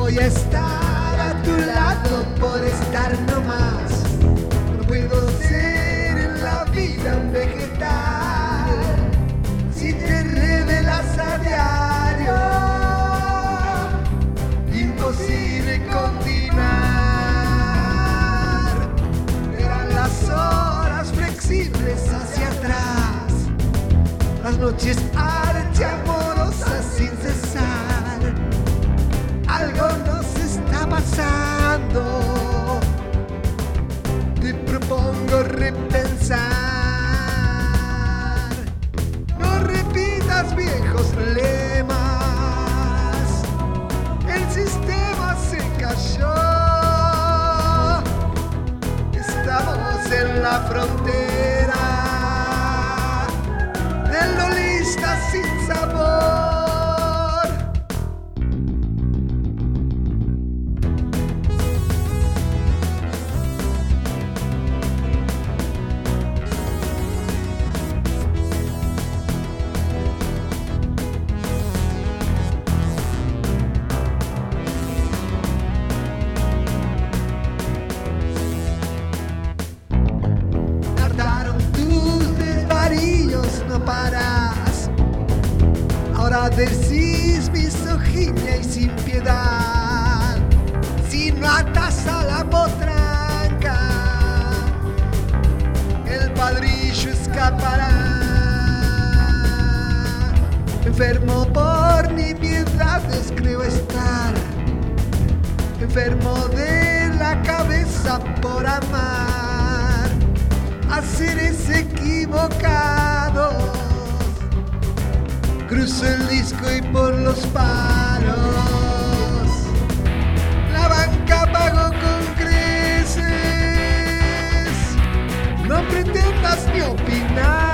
voy a estar a tu lado por estar nomás. No puedo ser en la vida un vegetal si te revelas a diario. Imposible continuar. Eran las horas flexibles hacia atrás, las noches archiamorosas sin cesar. Algo nos está pasando. Te propongo repensar. No repitas viejos lemas. El sistema se cayó. Estamos en la frontera del lolista sin sabor. No paras, ahora decís misoginia y sin piedad. Si no atas a la potranca, el padrillo escapará. Enfermo por nimiedades creo estar, enfermo de la cabeza por amar a seres equivocados. Cruzo el disco y por los palos la banca pagó con creces. No pretendas ni opinar.